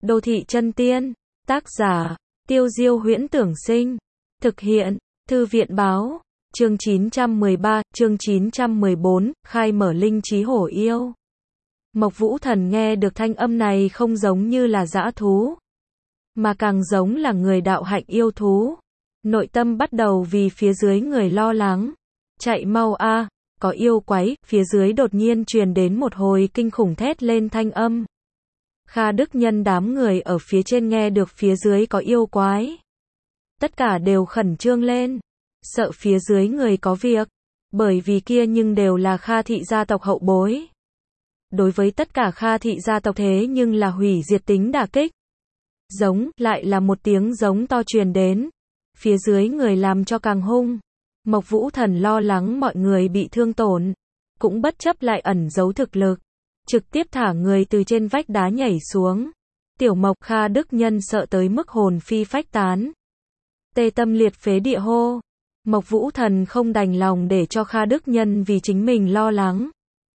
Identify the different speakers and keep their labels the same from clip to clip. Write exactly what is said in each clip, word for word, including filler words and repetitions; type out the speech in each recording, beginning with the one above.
Speaker 1: Đô thị chân tiên. Tác giả, Tiêu Diêu Huyễn Tưởng Sinh. Thực hiện, Thư viện Báo. Chương chín trăm mười ba, chương chín trăm mười bốn, khai mở linh trí hổ yêu. Mộc Vũ Thần nghe được thanh âm này không giống như là dã thú, mà càng giống là người đạo hạnh yêu thú. Nội tâm bắt đầu vì phía dưới người lo lắng. Chạy mau a, có yêu quái, phía dưới đột nhiên truyền đến một hồi kinh khủng thét lên thanh âm. Kha Đức Nhân đám người ở phía trên nghe được phía dưới có yêu quái, tất cả đều khẩn trương lên, sợ phía dưới người có việc, bởi vì kia nhưng đều là Kha thị gia tộc hậu bối. Đối với tất cả Kha thị gia tộc thế nhưng là hủy diệt tính đả kích. Giống, lại là một tiếng giống to truyền đến, phía dưới người làm cho càng hung. Mộc Vũ Thần lo lắng mọi người bị thương tổn, cũng bất chấp lại ẩn giấu thực lực, trực tiếp thả người từ trên vách đá nhảy xuống. Tiểu Mộc, Kha Đức Nhân sợ tới mức hồn phi phách tán, tê tâm liệt phế địa hô. Mộc Vũ Thần không đành lòng để cho Kha Đức Nhân vì chính mình lo lắng,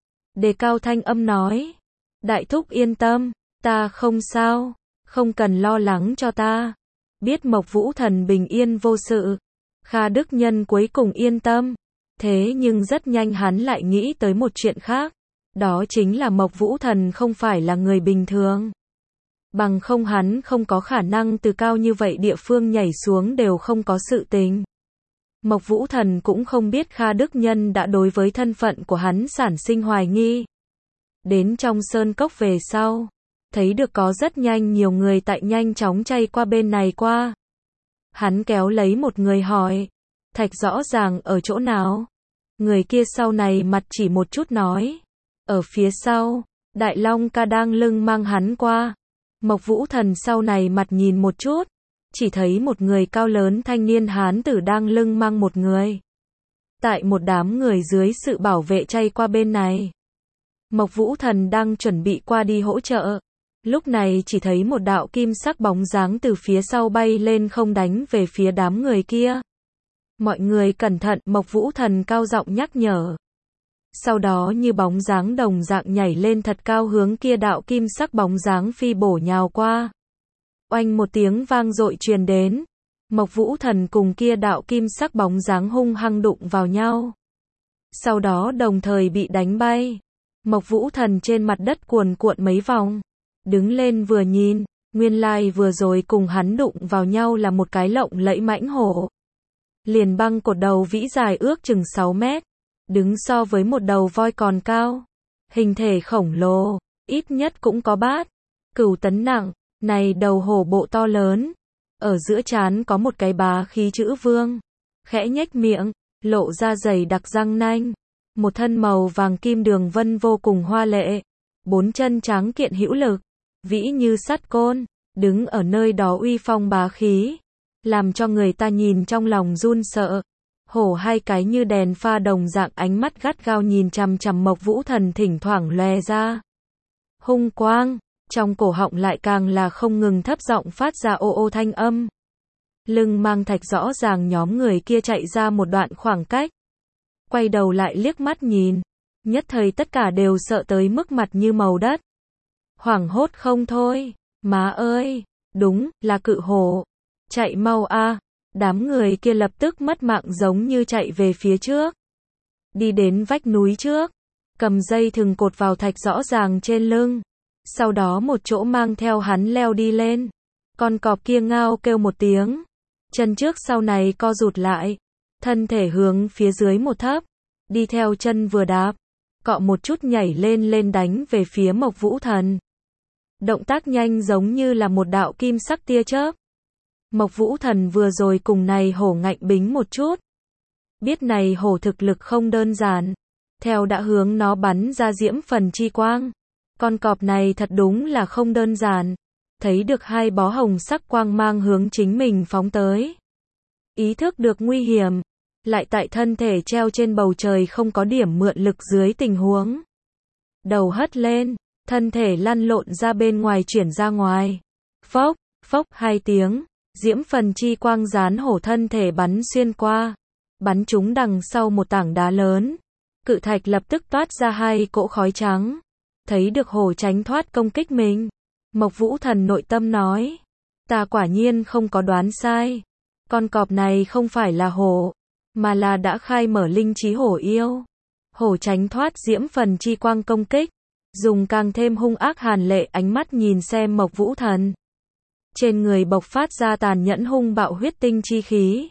Speaker 1: đề cao thanh âm nói: đại thúc yên tâm, ta không sao, không cần lo lắng cho ta. Biết Mộc Vũ Thần bình yên vô sự, Kha Đức Nhân cuối cùng yên tâm. Thế nhưng rất nhanh hắn lại nghĩ tới một chuyện khác, đó chính là Mộc Vũ Thần không phải là người bình thường. Bằng không hắn không có khả năng từ cao như vậy địa phương nhảy xuống đều không có sự tình. Mộc Vũ Thần cũng không biết Kha Đức Nhân đã đối với thân phận của hắn sản sinh hoài nghi. Đến trong sơn cốc về sau, thấy được có rất nhanh nhiều người tại nhanh chóng chay qua bên này qua. Hắn kéo lấy một người hỏi: Thạch rõ ràng ở chỗ nào? Người kia sau này mặt chỉ một chút nói: ở phía sau, Đại Long ca đang lưng mang hắn qua. Mộc Vũ Thần sau này mặt nhìn một chút, chỉ thấy một người cao lớn thanh niên hán tử đang lưng mang một người. Tại một đám người dưới sự bảo vệ chay qua bên này. Mộc Vũ Thần đang chuẩn bị qua đi hỗ trợ. Lúc này chỉ thấy một đạo kim sắc bóng dáng từ phía sau bay lên không đánh về phía đám người kia. Mọi người cẩn thận, Mộc Vũ Thần cao giọng nhắc nhở. Sau đó như bóng dáng đồng dạng nhảy lên thật cao hướng kia đạo kim sắc bóng dáng phi bổ nhào qua. Oanh một tiếng vang dội truyền đến. Mộc Vũ Thần cùng kia đạo kim sắc bóng dáng hung hăng đụng vào nhau. Sau đó đồng thời bị đánh bay. Mộc Vũ Thần trên mặt đất cuồn cuộn mấy vòng. Đứng lên vừa nhìn, nguyên lai vừa rồi cùng hắn đụng vào nhau là một cái lộng lẫy mãnh hổ. Liền băng cột đầu vĩ dài ước chừng sáu mét, đứng so với một đầu voi còn cao. Hình thể khổng lồ, ít nhất cũng có bát cửu tấn nặng. Này đầu hổ bộ to lớn, ở giữa trán có một cái bá khí chữ vương, khẽ nhếch miệng, lộ ra dày đặc răng nanh. Một thân màu vàng kim đường vân vô cùng hoa lệ, bốn chân tráng kiện hữu lực, vĩ như sắt côn, đứng ở nơi đó uy phong bá khí, làm cho người ta nhìn trong lòng run sợ. Hổ hai cái như đèn pha đồng dạng ánh mắt gắt gao nhìn chằm chằm Mộc Vũ Thần, thỉnh thoảng lóe ra hung quang, trong cổ họng lại càng là không ngừng thấp giọng phát ra ô ô thanh âm. Lưng mang Thạch rõ ràng nhóm người kia chạy ra một đoạn khoảng cách, quay đầu lại liếc mắt nhìn, nhất thời tất cả đều sợ tới mức mặt như màu đất, hoảng hốt không thôi. Má ơi, đúng là cự hổ, chạy mau a. Đám người kia lập tức mất mạng giống như chạy về phía trước, đi đến vách núi trước, cầm dây thừng cột vào Thạch rõ ràng trên lưng, sau đó một chỗ mang theo hắn leo đi lên. Con cọp kia ngao kêu một tiếng, chân trước sau này co rụt lại, thân thể hướng phía dưới một thấp, đi theo chân vừa đạp, cọ một chút nhảy lên lên đánh về phía Mộc Vũ Thần. Động tác nhanh giống như là một đạo kim sắc tia chớp. Mộc Vũ Thần vừa rồi cùng này hổ ngạnh bính một chút, biết này hổ thực lực không đơn giản, theo đã hướng nó bắn ra diễm phần chi quang. Con cọp này thật đúng là không đơn giản, thấy được hai bó hồng sắc quang mang hướng chính mình phóng tới. Ý thức được nguy hiểm, lại tại thân thể treo trên bầu trời không có điểm mượn lực dưới tình huống. Đầu hất lên, thân thể lăn lộn ra bên ngoài chuyển ra ngoài. Phốc, phốc hai tiếng, diễm phần chi quang dán hổ thân thể bắn xuyên qua, bắn trúng đằng sau một tảng đá lớn. Cự thạch lập tức toát ra hai cỗ khói trắng. Thấy được hổ tránh thoát công kích mình, Mộc Vũ Thần nội tâm nói. Ta quả nhiên không có đoán sai. Con cọp này không phải là hổ, mà là đã khai mở linh trí hổ yêu. Hổ tránh thoát diễm phần chi quang công kích, dùng càng thêm hung ác hàn lệ ánh mắt nhìn xem Mộc Vũ Thần. Trên người bộc phát ra tàn nhẫn hung bạo huyết tinh chi khí.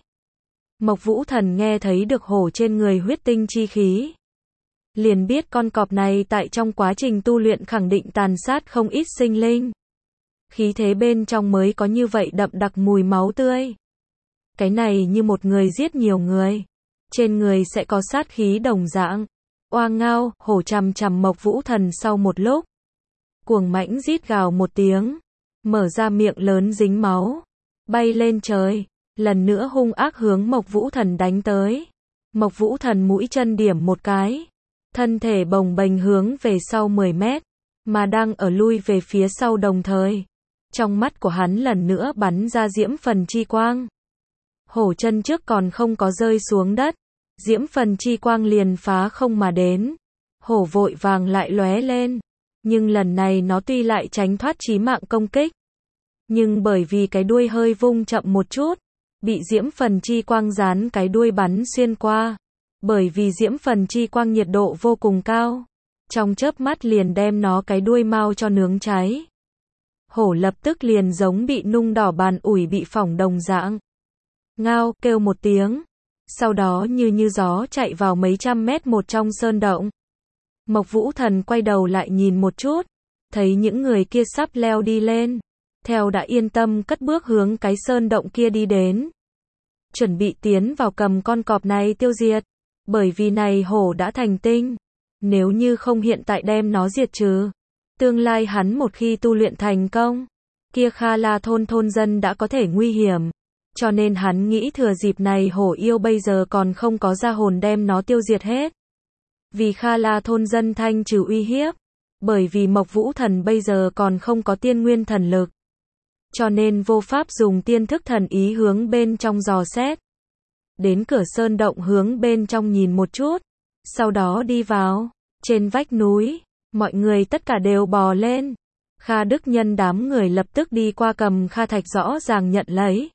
Speaker 1: Mộc Vũ Thần nghe thấy được hổ trên người huyết tinh chi khí, liền biết con cọp này tại trong quá trình tu luyện khẳng định tàn sát không ít sinh linh. Khí thế bên trong mới có như vậy đậm đặc mùi máu tươi. Cái này như một người giết nhiều người, trên người sẽ có sát khí đồng dạng. Oang ngao, hổ chằm chằm Mộc Vũ Thần sau một lúc. Cuồng mãnh rít gào một tiếng, mở ra miệng lớn dính máu, bay lên trời, lần nữa hung ác hướng Mộc Vũ Thần đánh tới. Mộc Vũ Thần mũi chân điểm một cái, thân thể bồng bềnh hướng về sau mười mét, mà đang ở lui về phía sau đồng thời. Trong mắt của hắn lần nữa bắn ra diễm phần chi quang. Hổ chân trước còn không có rơi xuống đất, diễm phần chi quang liền phá không mà đến. Hổ vội vàng lại lóe lên, nhưng lần này nó tuy lại tránh thoát chí mạng công kích, nhưng bởi vì cái đuôi hơi vung chậm một chút, bị diễm phần chi quang dán cái đuôi bắn xuyên qua. Bởi vì diễm phần chi quang nhiệt độ vô cùng cao, trong chớp mắt liền đem nó cái đuôi mau cho nướng cháy. Hổ lập tức liền giống bị nung đỏ bàn ủi bị phỏng đồng dạng. Ngao, kêu một tiếng, sau đó như như gió chạy vào mấy trăm mét một trong sơn động. Mộc Vũ Thần quay đầu lại nhìn một chút, thấy những người kia sắp leo đi lên, theo đã yên tâm cất bước hướng cái sơn động kia đi đến. Chuẩn bị tiến vào cầm con cọp này tiêu diệt, bởi vì này hổ đã thành tinh, nếu như không hiện tại đem nó diệt trừ, tương lai hắn một khi tu luyện thành công, kia Kha La thôn thôn dân đã có thể nguy hiểm, cho nên hắn nghĩ thừa dịp này hổ yêu bây giờ còn không có ra hồn đem nó tiêu diệt hết. Vì Kha La thôn dân thanh trừ uy hiếp, bởi vì Mộc Vũ Thần bây giờ còn không có tiên nguyên thần lực, cho nên vô pháp dùng tiên thức thần ý hướng bên trong dò xét. Đến cửa sơn động hướng bên trong nhìn một chút, sau đó đi vào. Trên vách núi, mọi người tất cả đều bò lên. Kha Đức Nhân đám người lập tức đi qua cầm Kha Thạch rõ ràng nhận lấy.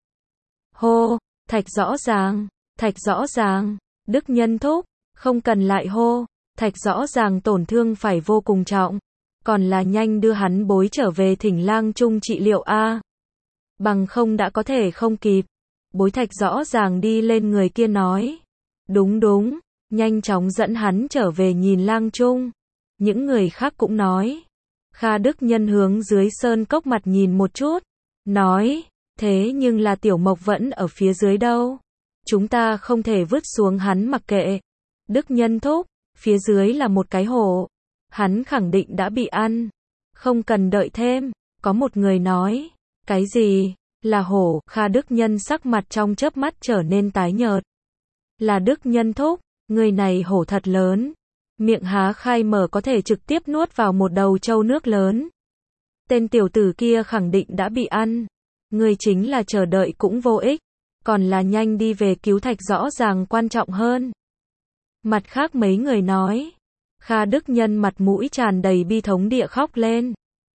Speaker 1: Hô, Thạch rõ ràng, Thạch rõ ràng, Đức Nhân thúc, không cần lại hô, Thạch rõ ràng tổn thương phải vô cùng trọng, còn là nhanh đưa hắn bối trở về Thỉnh Lang Trung trị liệu a. Bằng không đã có thể không kịp. Bối Thạch rõ ràng đi lên người kia nói. Đúng đúng, nhanh chóng dẫn hắn trở về nhìn Lang Trung. Những người khác cũng nói. Kha Đức Nhân hướng dưới sơn cốc mặt nhìn một chút, nói, thế nhưng là Tiểu Mộc vẫn ở phía dưới đâu. Chúng ta không thể vứt xuống hắn mặc kệ. Đức Nhân thúc, phía dưới là một cái hổ. Hắn khẳng định đã bị ăn. Không cần đợi thêm. Có một người nói, cái gì? Là hổ. Kha Đức Nhân sắc mặt trong chớp mắt trở nên tái nhợt. Là Đức Nhân thúc, người này hổ thật lớn. Miệng há khai mở có thể trực tiếp nuốt vào một đầu trâu nước lớn. Tên tiểu tử kia khẳng định đã bị ăn. Người chính là chờ đợi cũng vô ích. Còn là nhanh đi về cứu Thạch rõ ràng quan trọng hơn. Mặt khác mấy người nói. Kha Đức Nhân mặt mũi tràn đầy bi thống địa khóc lên.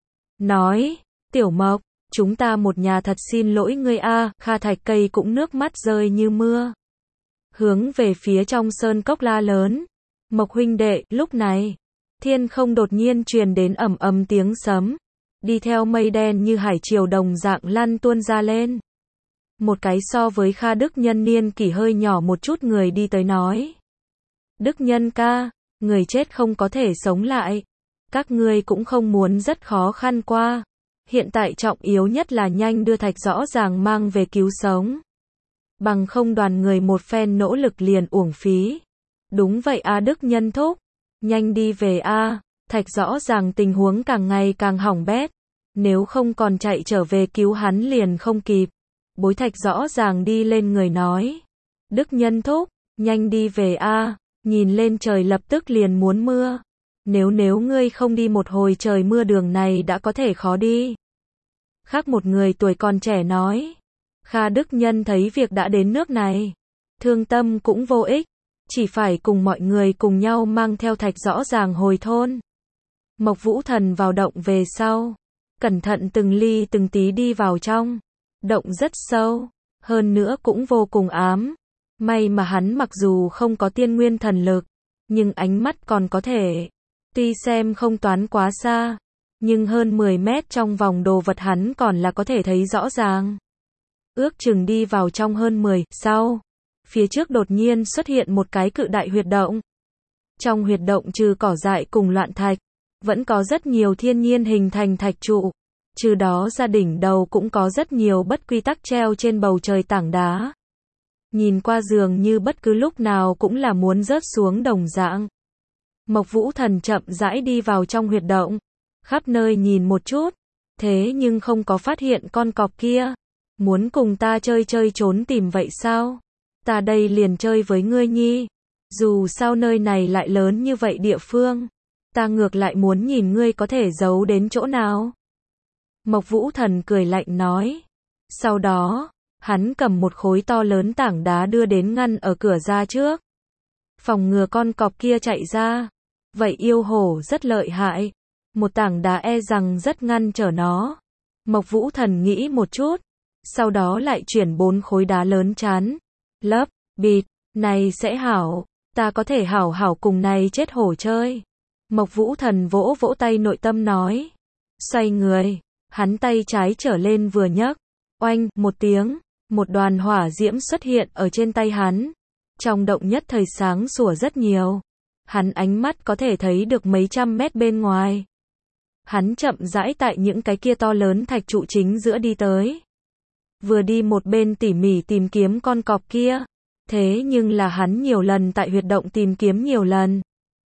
Speaker 1: Nói, Tiểu Mộc, chúng ta một nhà thật xin lỗi ngươi a. Kha Thạch Cây cũng nước mắt rơi như mưa. Hướng về phía trong sơn cốc la lớn. Mộc huynh đệ, lúc này, thiên không đột nhiên truyền đến ầm ầm tiếng sấm, đi theo mây đen như hải triều đồng dạng lăn tuôn ra lên. Một cái so với Kha Đức Nhân niên kỷ hơi nhỏ một chút người đi tới nói. Đức Nhân ca, người chết không có thể sống lại. Các ngươi cũng không muốn rất khó khăn qua. Hiện tại trọng yếu nhất là nhanh đưa Thạch rõ ràng mang về cứu sống. Bằng không đoàn người một phen nỗ lực liền uổng phí. Đúng vậy a Đức Nhân thúc, nhanh đi về a. Thạch rõ ràng tình huống càng ngày càng hỏng bét, nếu không còn chạy trở về cứu hắn liền không kịp. Bối Thạch rõ ràng đi lên người nói, Đức Nhân thúc, nhanh đi về a. Nhìn lên trời lập tức liền muốn mưa, nếu nếu ngươi không đi một hồi trời mưa đường này đã có thể khó đi. Khác một người tuổi còn trẻ nói, Kha Đức Nhân thấy việc đã đến nước này, thương tâm cũng vô ích. Chỉ phải cùng mọi người cùng nhau mang theo Thạch rõ ràng hồi thôn. Mộc Vũ Thần vào động về sau, cẩn thận từng ly từng tí đi vào trong. Động rất sâu, hơn nữa cũng vô cùng ám. May mà hắn mặc dù không có tiên nguyên thần lực, nhưng ánh mắt còn có thể. Tuy xem không toán quá xa, nhưng hơn mười mét trong vòng đồ vật hắn còn là có thể thấy rõ ràng. Ước chừng đi vào trong hơn mười, sau, phía trước đột nhiên xuất hiện một cái cự đại huyệt động. Trong huyệt động trừ cỏ dại cùng loạn thạch, vẫn có rất nhiều thiên nhiên hình thành thạch trụ. Trừ đó ra đỉnh đầu cũng có rất nhiều bất quy tắc treo trên bầu trời tảng đá. Nhìn qua dường như bất cứ lúc nào cũng là muốn rớt xuống đồng dạng. Mộc Vũ Thần chậm rãi đi vào trong huyệt động, khắp nơi nhìn một chút, thế nhưng không có phát hiện con cọp kia. Muốn cùng ta chơi chơi trốn tìm vậy sao? Ta đây liền chơi với ngươi nhi. Dù sao nơi này lại lớn như vậy địa phương, ta ngược lại muốn nhìn ngươi có thể giấu đến chỗ nào. Mộc Vũ Thần cười lạnh nói. Sau đó, hắn cầm một khối to lớn tảng đá đưa đến ngăn ở cửa ra trước. Phòng ngừa con cọp kia chạy ra. Vậy yêu hổ rất lợi hại. Một tảng đá e rằng rất ngăn trở nó. Mộc Vũ Thần nghĩ một chút. Sau đó lại chuyển bốn khối đá lớn chắn. Lấp, bịt, này sẽ hảo. Ta có thể hảo hảo cùng này chết hổ chơi. Mộc Vũ Thần vỗ vỗ tay nội tâm nói. Xoay người. Hắn tay trái trở lên vừa nhấc. Oanh, một tiếng. Một đoàn hỏa diễm xuất hiện ở trên tay hắn. Trong động nhất thời sáng sủa rất nhiều. Hắn ánh mắt có thể thấy được mấy trăm mét bên ngoài. Hắn chậm rãi tại những cái kia to lớn thạch trụ chính giữa đi tới. Vừa đi một bên tỉ mỉ tìm kiếm con cọp kia. Thế nhưng là hắn nhiều lần tại huyệt động tìm kiếm nhiều lần.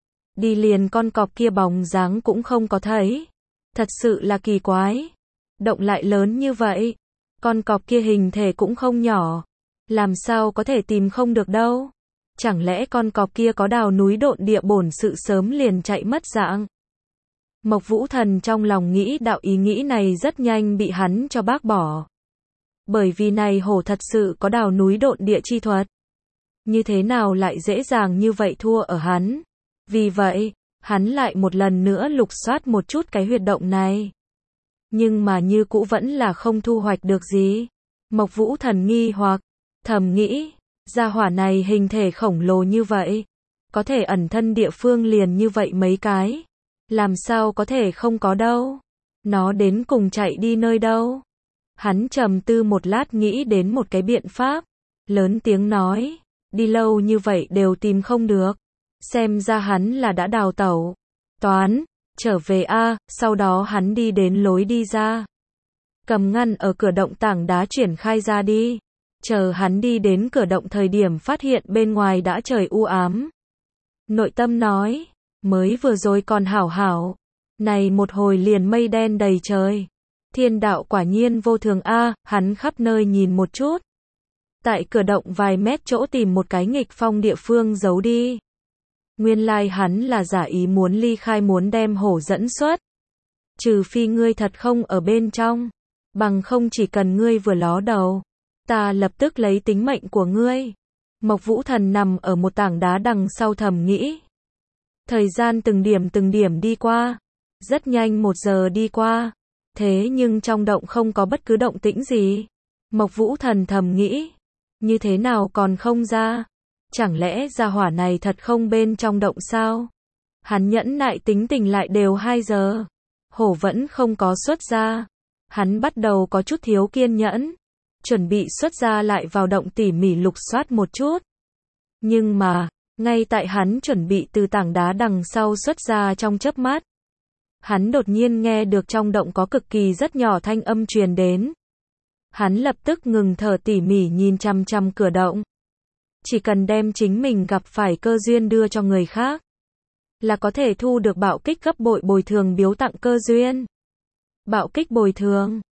Speaker 1: Đi liền con cọp kia bóng dáng cũng không có thấy. Thật sự là kỳ quái. Động lại lớn như vậy. Con cọp kia hình thể cũng không nhỏ. Làm sao có thể tìm không được đâu. Chẳng lẽ con cọp kia có đào núi độn địa bổn sự sớm liền chạy mất dạng. Mộc Vũ Thần trong lòng nghĩ đạo ý nghĩ này rất nhanh bị hắn cho bác bỏ. Bởi vì này hổ thật sự có đào núi độn địa chi thuật. Như thế nào lại dễ dàng như vậy thua ở hắn. Vì vậy, hắn lại một lần nữa lục soát một chút cái huyệt động này. Nhưng mà như cũ vẫn là không thu hoạch được gì. Mộc Vũ Thần nghi hoặc, thầm nghĩ, gia hỏa này hình thể khổng lồ như vậy. Có thể ẩn thân địa phương liền như vậy mấy cái. Làm sao có thể không có đâu. Nó đến cùng chạy đi nơi đâu. Hắn trầm tư một lát nghĩ đến một cái biện pháp. Lớn tiếng nói, đi lâu như vậy đều tìm không được. Xem ra hắn là đã đào tẩu. Toán, trở về a. Sau đó hắn đi đến lối đi ra. Cầm ngăn ở cửa động tảng đá triển khai ra đi. Chờ hắn đi đến cửa động thời điểm phát hiện bên ngoài đã trời u ám. Nội tâm nói, mới vừa rồi còn hảo hảo. Này một hồi liền mây đen đầy trời. Thiên đạo quả nhiên vô thường a. Hắn khắp nơi nhìn một chút. Tại cửa động vài mét chỗ tìm một cái nghịch phong địa phương giấu đi. Nguyên lai hắn là giả ý muốn ly khai muốn đem hổ dẫn xuất. Trừ phi ngươi thật không ở bên trong. Bằng không chỉ cần ngươi vừa ló đầu. Ta lập tức lấy tính mệnh của ngươi. Mộc Vũ Thần nằm ở một tảng đá đằng sau thầm nghĩ. Thời gian từng điểm từng điểm đi qua. Rất nhanh một giờ đi qua. Thế nhưng trong động không có bất cứ động tĩnh gì. Mộc Vũ Thần thầm nghĩ. Như thế nào còn không ra? Chẳng lẽ gia hỏa này thật không bên trong động sao? Hắn nhẫn nại tính tình lại đều hai giờ. Hổ vẫn không có xuất ra. Hắn bắt đầu có chút thiếu kiên nhẫn. Chuẩn bị xuất ra lại vào động tỉ mỉ lục soát một chút. Nhưng mà, ngay tại hắn chuẩn bị từ tảng đá đằng sau xuất ra trong chớp mắt. Hắn đột nhiên nghe được trong động có cực kỳ rất nhỏ thanh âm truyền đến. Hắn lập tức ngừng thở tỉ mỉ nhìn chằm chằm cửa động. Chỉ cần đem chính mình gặp phải cơ duyên đưa cho người khác, là có thể thu được bạo kích gấp bội bồi thường biếu tặng cơ duyên. Bạo kích bồi thường.